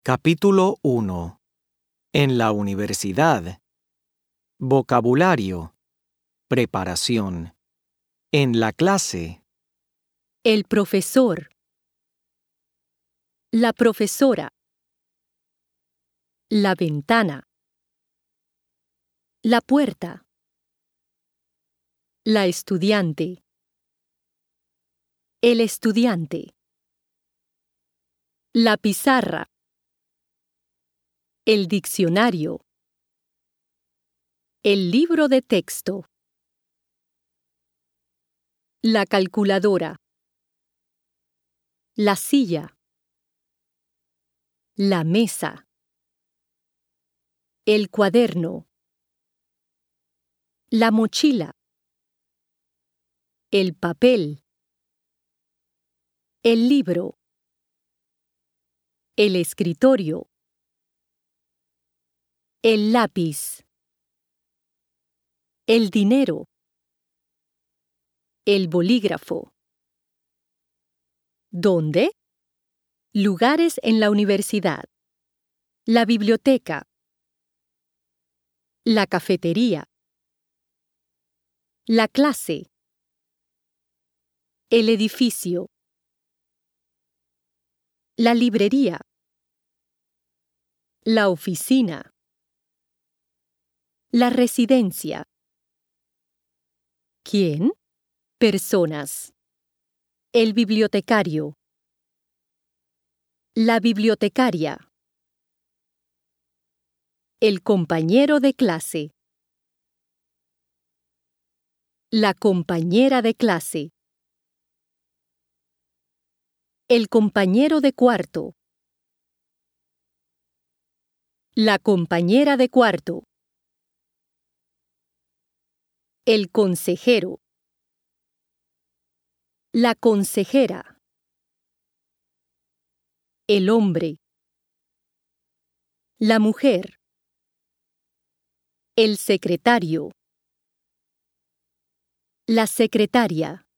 Capítulo 1. En la universidad. Vocabulario. Preparación. En la clase. El profesor. La profesora. La ventana. La puerta. La estudiante. El estudiante. La pizarra. El diccionario. El libro de texto. La calculadora. La silla. La mesa. El cuaderno. La mochila. El papel. El libro. El escritorio. El lápiz. El dinero. El bolígrafo. ¿Dónde? Lugares en la universidad. La biblioteca. La cafetería. La clase. El edificio. La librería. La oficina. La residencia. ¿Quién? Personas. El bibliotecario. La bibliotecaria. El compañero de clase. La compañera de clase. El compañero de cuarto. La compañera de cuarto. El consejero. La consejera. El hombre. La mujer. El secretario. La secretaria.